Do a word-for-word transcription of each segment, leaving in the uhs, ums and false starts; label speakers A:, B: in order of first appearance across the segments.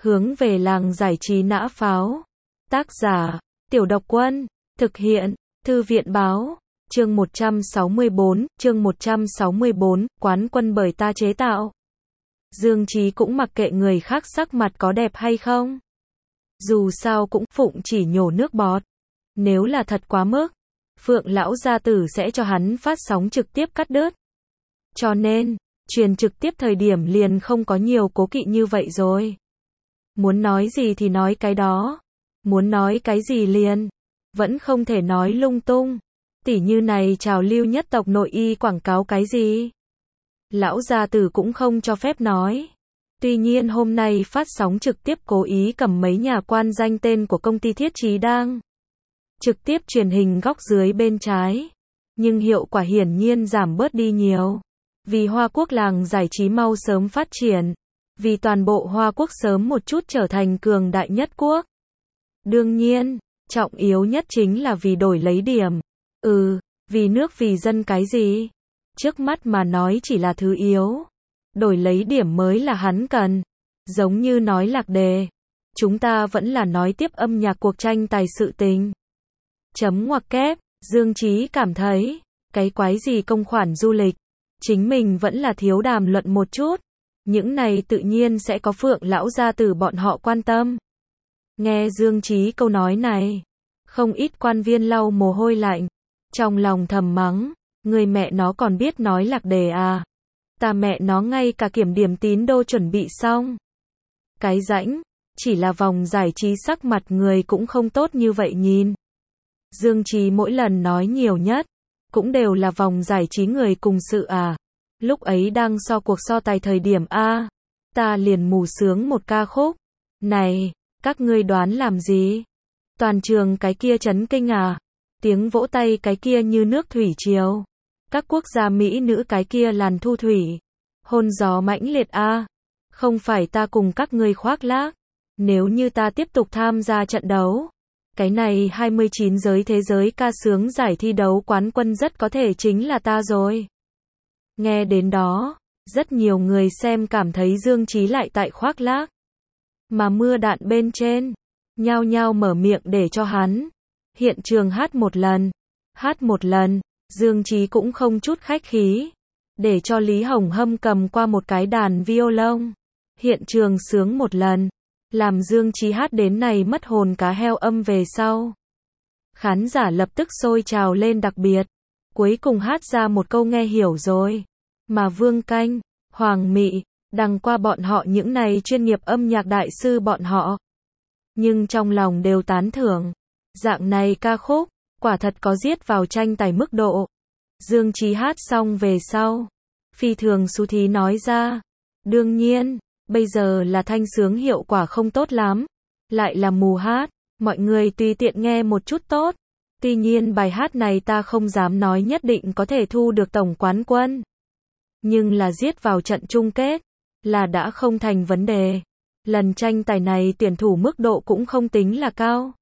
A: Hướng về làng giải trí nã pháo. Tác giả, Tiểu Độc Quân. Thực hiện, Thư viện báo. Chương một trăm sáu mươi bốn, chương một trăm sáu mươi bốn, quán quân bởi ta chế tạo. Dương Chí cũng mặc kệ người khác sắc mặt có đẹp hay không. Dù sao cũng phụng chỉ nhổ nước bọt. Nếu là thật quá mức, Phượng lão gia tử sẽ cho hắn phát sóng trực tiếp cắt đứt. Cho nên, truyền trực tiếp thời điểm liền không có nhiều cố kỵ như vậy rồi. Muốn nói gì thì nói cái đó. Muốn nói cái gì liền. Vẫn không thể nói lung tung. Tỉ như này trào lưu nhất tộc nội y quảng cáo cái gì. Lão gia tử cũng không cho phép nói. Tuy nhiên hôm nay phát sóng trực tiếp cố ý cầm mấy nhà quan danh tên của công ty Thiết Chí đang trực tiếp truyền hình góc dưới bên trái. Nhưng hiệu quả hiển nhiên giảm bớt đi nhiều. Vì Hoa Quốc làng giải trí mau sớm phát triển. Vì toàn bộ Hoa Quốc sớm một chút trở thành cường đại nhất quốc. Đương nhiên, trọng yếu nhất chính là vì đổi lấy điểm. Ừ, vì nước vì dân cái gì? Trước mắt mà nói chỉ là thứ yếu. Đổi lấy điểm mới là hắn cần. Giống như nói lạc đề. Chúng ta vẫn là nói tiếp âm nhạc cuộc tranh tài sự tình. Chấm ngoặc kép, Dương Chí cảm thấy, cái quái gì công khoản du lịch. Chính mình vẫn là thiếu đàm luận một chút. Những này tự nhiên sẽ có Phượng lão gia tử bọn họ quan tâm. Nghe Dương Chí câu nói này, không ít quan viên lau mồ hôi lạnh, trong lòng thầm mắng, người mẹ nó còn biết nói lạc đề à? Ta mẹ nó ngay cả kiểm điểm tín đô chuẩn bị xong. Cái rãnh, chỉ là vòng giải trí sắc mặt người cũng không tốt như vậy nhìn. Dương Chí mỗi lần nói nhiều nhất, cũng đều là vòng giải trí người cùng sự à. Lúc ấy đang so cuộc so tài thời điểm A, ta liền mù sướng một ca khúc. Này, các ngươi đoán làm gì? Toàn trường cái kia chấn kinh à? Tiếng vỗ tay cái kia như nước thủy triều. Các quốc gia Mỹ nữ cái kia làn thu thủy. Hôn gió mãnh liệt A. Không phải ta cùng các ngươi khoác lác. Nếu như ta tiếp tục tham gia trận đấu, cái này hai mươi chín giới thế giới ca sướng giải thi đấu quán quân rất có thể chính là ta rồi. Nghe đến đó, rất nhiều người xem cảm thấy Dương Chí lại tại khoác lác. Mà mưa đạn bên trên, nhao nhao mở miệng để cho hắn. Hiện trường hát một lần, hát một lần, Dương Chí cũng không chút khách khí. Để cho Lý Hồng Hâm cầm qua một cái đàn violon. Hiện trường sướng một lần, làm Dương Chí hát đến này mất hồn cá heo âm về sau. Khán giả lập tức sôi trào lên đặc biệt. Cuối cùng hát ra một câu nghe hiểu rồi. Mà Vương Canh, Hoàng Mị, đằng qua bọn họ những này chuyên nghiệp âm nhạc đại sư bọn họ. Nhưng trong lòng đều tán thưởng. Dạng này ca khúc, quả thật có giết vào tranh tài mức độ. Dương Chí hát xong về sau. Phi thường xú thí nói ra. Đương nhiên, bây giờ là thanh sướng hiệu quả không tốt lắm. Lại là mù hát, mọi người tùy tiện nghe một chút tốt. Tuy nhiên bài hát này ta không dám nói nhất định có thể thu được tổng quán quân. Nhưng là giết vào trận chung kết, là đã không thành vấn đề. Lần tranh tài này tuyển thủ mức độ cũng không tính là cao.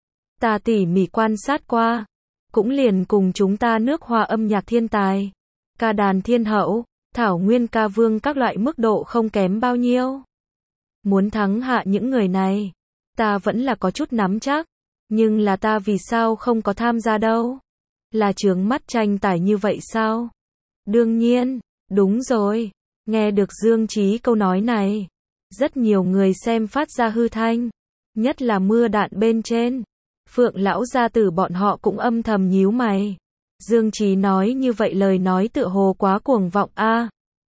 A: Ta tỉ mỉ quan sát qua, cũng liền cùng chúng ta nước Hoa âm nhạc thiên tài, ca đàn thiên hậu, thảo nguyên ca vương các loại mức độ không kém bao nhiêu. Muốn thắng hạ những người này, ta vẫn là có chút nắm chắc. Nhưng là ta vì sao không có tham gia đâu? Là chướng mắt tranh tài như vậy sao? Đương nhiên, đúng rồi. Nghe được Dương Chí câu nói này, rất nhiều người xem phát ra hư thanh, nhất là mưa đạn bên trên. Phượng lão gia tử bọn họ cũng âm thầm nhíu mày. Dương Chí nói như vậy lời nói tựa hồ quá cuồng vọng a. À,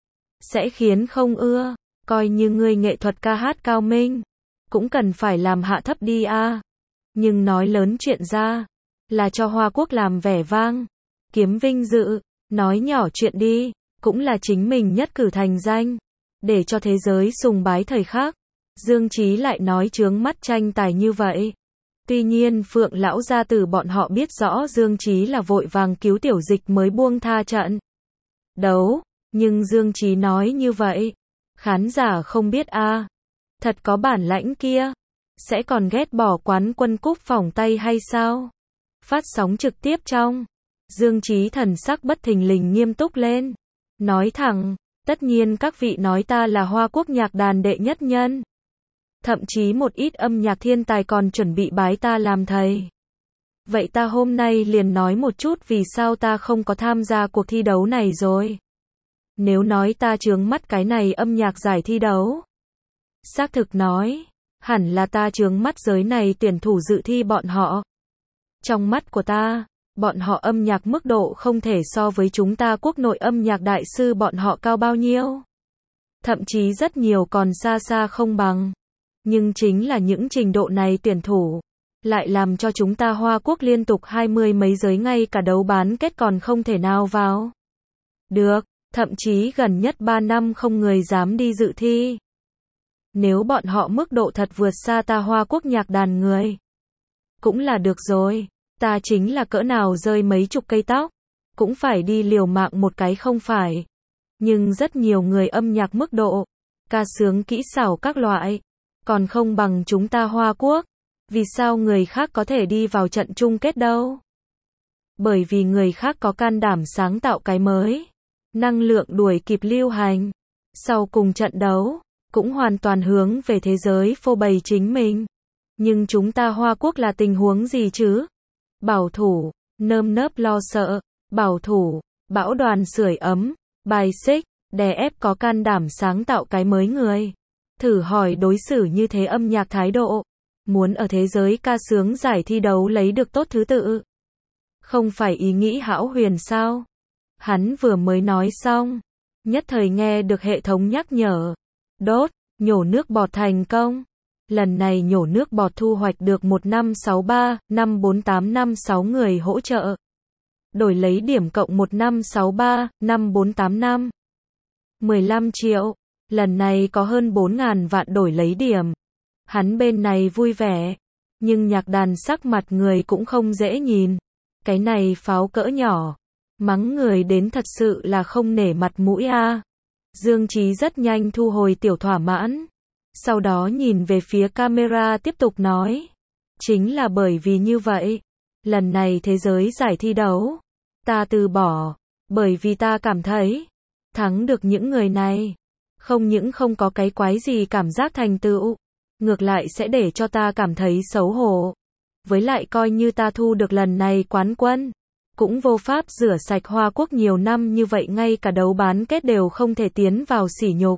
A: sẽ khiến không ưa, coi như người nghệ thuật ca hát cao minh, cũng cần phải làm hạ thấp đi a. À. Nhưng nói lớn chuyện ra, là cho Hoa Quốc làm vẻ vang, kiếm vinh dự, nói nhỏ chuyện đi, cũng là chính mình nhất cử thành danh, để cho thế giới sùng bái thời khắc. Dương Chí lại nói chướng mắt tranh tài như vậy. Tuy nhiên Phượng lão gia tử bọn họ biết rõ Dương Chí là vội vàng cứu tiểu dịch mới buông tha trận đấu, nhưng Dương Chí nói như vậy, khán giả không biết a. À, thật có bản lãnh kia. Sẽ còn ghét bỏ quán quân cúp phỏng tay hay sao? Phát sóng trực tiếp trong, Dương Chí thần sắc bất thình lình nghiêm túc lên. Nói thẳng, tất nhiên các vị nói ta là Hoa Quốc nhạc đàn đệ nhất nhân. Thậm chí một ít âm nhạc thiên tài còn chuẩn bị bái ta làm thầy. Vậy ta hôm nay liền nói một chút vì sao ta không có tham gia cuộc thi đấu này rồi. Nếu nói ta chướng mắt cái này âm nhạc giải thi đấu, xác thực nói, hẳn là ta chướng mắt giới này tuyển thủ dự thi bọn họ. Trong mắt của ta, bọn họ âm nhạc mức độ không thể so với chúng ta quốc nội âm nhạc đại sư bọn họ cao bao nhiêu. Thậm chí rất nhiều còn xa xa không bằng. Nhưng chính là những trình độ này tuyển thủ, lại làm cho chúng ta Hoa Quốc liên tục hai mươi mấy giới ngay cả đấu bán kết còn không thể nào vào được, thậm chí gần nhất ba năm không người dám đi dự thi. Nếu bọn họ mức độ thật vượt xa ta Hoa Quốc nhạc đàn người, cũng là được rồi, ta chính là cỡ nào rơi mấy chục cây tóc, cũng phải đi liều mạng một cái không phải. Nhưng rất nhiều người âm nhạc mức độ, ca sướng kỹ xảo các loại, còn không bằng chúng ta Hoa Quốc. Vì sao người khác có thể đi vào trận chung kết đâu? Bởi vì người khác có can đảm sáng tạo cái mới, năng lượng đuổi kịp lưu hành. Sau cùng trận đấu, cũng hoàn toàn hướng về thế giới phô bày chính mình. Nhưng chúng ta Hoa Quốc là tình huống gì chứ? Bảo thủ, nơm nớp lo sợ, bảo thủ, bão đoàn sưởi ấm, bài xích, đè ép có can đảm sáng tạo cái mới người. Thử hỏi đối xử như thế âm nhạc thái độ, muốn ở thế giới ca sướng giải thi đấu lấy được tốt thứ tự. Không phải ý nghĩ hão huyền sao? Hắn vừa mới nói xong, nhất thời nghe được hệ thống nhắc nhở. Đốt, nhổ nước bọt thành công. Lần này nhổ nước bọt thu hoạch được một năm sáu ba, năm bốn tám năm sáu người hỗ trợ. Đổi lấy điểm cộng một năm sáu ba, năm bốn tám năm. mười lăm triệu. Lần này có hơn bốn ngàn vạn đổi lấy điểm. Hắn bên này vui vẻ. Nhưng nhạc đàn sắc mặt người cũng không dễ nhìn. Cái này pháo cỡ nhỏ. Mắng người đến thật sự là không nể mặt mũi a. Dương Chí rất nhanh thu hồi tiểu thỏa mãn. Sau đó nhìn về phía camera tiếp tục nói. Chính là bởi vì như vậy. Lần này thế giới giải thi đấu. Ta từ bỏ. Bởi vì ta cảm thấy. Thắng được những người này. Không những không có cái quái gì cảm giác thành tựu. Ngược lại sẽ để cho ta cảm thấy xấu hổ. Với lại coi như ta thu được lần này quán quân. Cũng vô pháp rửa sạch Hoa Quốc nhiều năm như vậy ngay cả đấu bán kết đều không thể tiến vào sỉ nhục.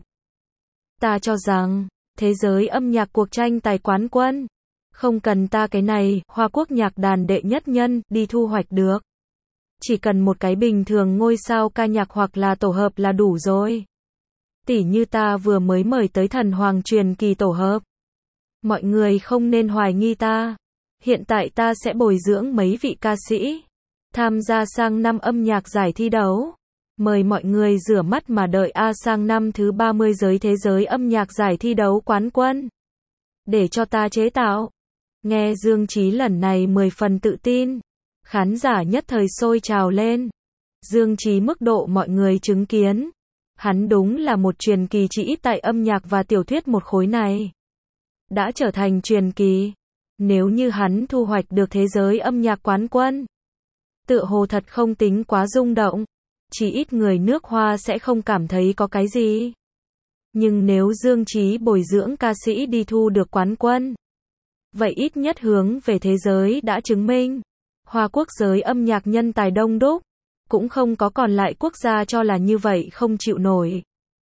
A: Ta cho rằng, thế giới âm nhạc cuộc tranh tài quán quân. Không cần ta cái này, Hoa Quốc nhạc đàn đệ nhất nhân, đi thu hoạch được. Chỉ cần một cái bình thường ngôi sao ca nhạc hoặc là tổ hợp là đủ rồi. Tỉ như ta vừa mới mời tới thần hoàng truyền kỳ tổ hợp. Mọi người không nên hoài nghi ta. Hiện tại ta sẽ bồi dưỡng mấy vị ca sĩ. Tham gia sang năm âm nhạc giải thi đấu. Mời mọi người rửa mắt mà đợi A sang năm thứ ba mươi giới thế giới âm nhạc giải thi đấu quán quân. Để cho ta chế tạo. Nghe Dương Chí lần này mười phần tự tin. Khán giả nhất thời sôi trào lên. Dương Chí mức độ mọi người chứng kiến. Hắn đúng là một truyền kỳ chỉ ít tại âm nhạc và tiểu thuyết một khối này. Đã trở thành truyền kỳ. Nếu như hắn thu hoạch được thế giới âm nhạc quán quân. Tựa hồ thật không tính quá rung động. Chỉ ít người nước Hoa sẽ không cảm thấy có cái gì. Nhưng nếu Dương Chí bồi dưỡng ca sĩ đi thu được quán quân. Vậy ít nhất hướng về thế giới đã chứng minh. Hoa Quốc giới âm nhạc nhân tài đông đúc. Cũng không có còn lại quốc gia cho là như vậy không chịu nổi.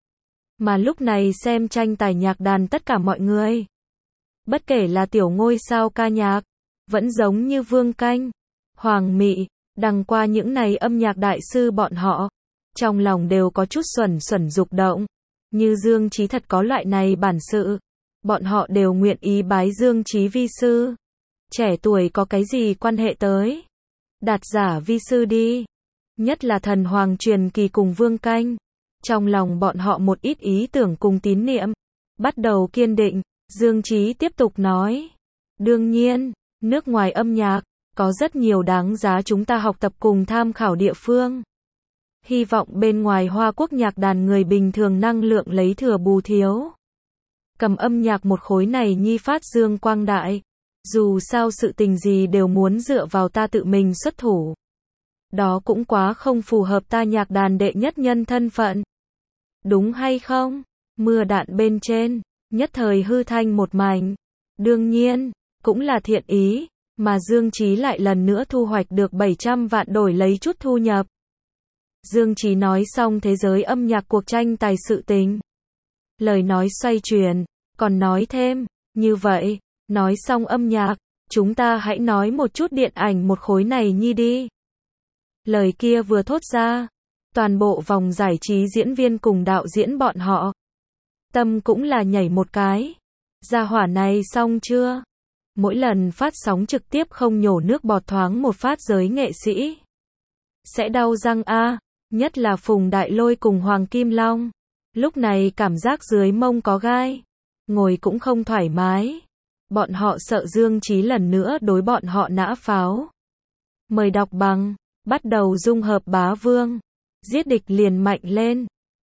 A: Mà lúc này xem tranh tài nhạc đàn tất cả mọi người. Bất kể là tiểu ngôi sao ca nhạc. Vẫn giống như Vương Canh, Hoàng Mị, đằng qua những này âm nhạc đại sư bọn họ. Trong lòng đều có chút xuẩn xuẩn dục động. Như Dương Chí thật có loại này bản sự. Bọn họ đều nguyện ý bái Dương Chí vi sư. Trẻ tuổi có cái gì quan hệ tới. Đạt giả vi sư đi. Nhất là thần hoàng truyền kỳ cùng Vương Canh. Trong lòng bọn họ một ít ý tưởng cùng tín niệm. Bắt đầu kiên định. Dương Chí tiếp tục nói. Đương nhiên, nước ngoài âm nhạc, có rất nhiều đáng giá chúng ta học tập cùng tham khảo địa phương. Hy vọng bên ngoài Hoa Quốc nhạc đàn người bình thường năng lượng lấy thừa bù thiếu. Cầm âm nhạc một khối này nhi phát dương quang đại. Dù sao sự tình gì đều muốn dựa vào ta tự mình xuất thủ. Đó cũng quá không phù hợp ta nhạc đàn đệ nhất nhân thân phận. Đúng hay không? Mưa đạn bên trên. nhất thời hư thanh một mảnh. Đương nhiên, cũng là thiện ý, mà Dương Chí lại lần nữa thu hoạch được bảy trăm vạn đổi lấy chút thu nhập. Dương Chí nói xong thế giới âm nhạc cuộc tranh tài sự tình. Lời nói xoay chuyển, còn nói thêm, như vậy, nói xong âm nhạc, chúng ta hãy nói một chút điện ảnh một khối này nhi đi. Lời kia vừa thốt ra, toàn bộ vòng giải trí diễn viên cùng đạo diễn bọn họ. Tâm cũng là nhảy một cái. Gia hỏa này xong chưa? Mỗi lần phát sóng trực tiếp không nhổ nước bọt thoáng một phát giới nghệ sĩ. Sẽ đau răng a, nhất là Phùng Đại Lôi cùng Hoàng Kim Long. Lúc này cảm giác dưới mông có gai. Ngồi cũng không thoải mái. Bọn họ sợ Dương Chí lần nữa đối bọn họ nã pháo. Mời đọc bằng, bắt đầu dung hợp bá vương. Giết địch liền mạnh lên.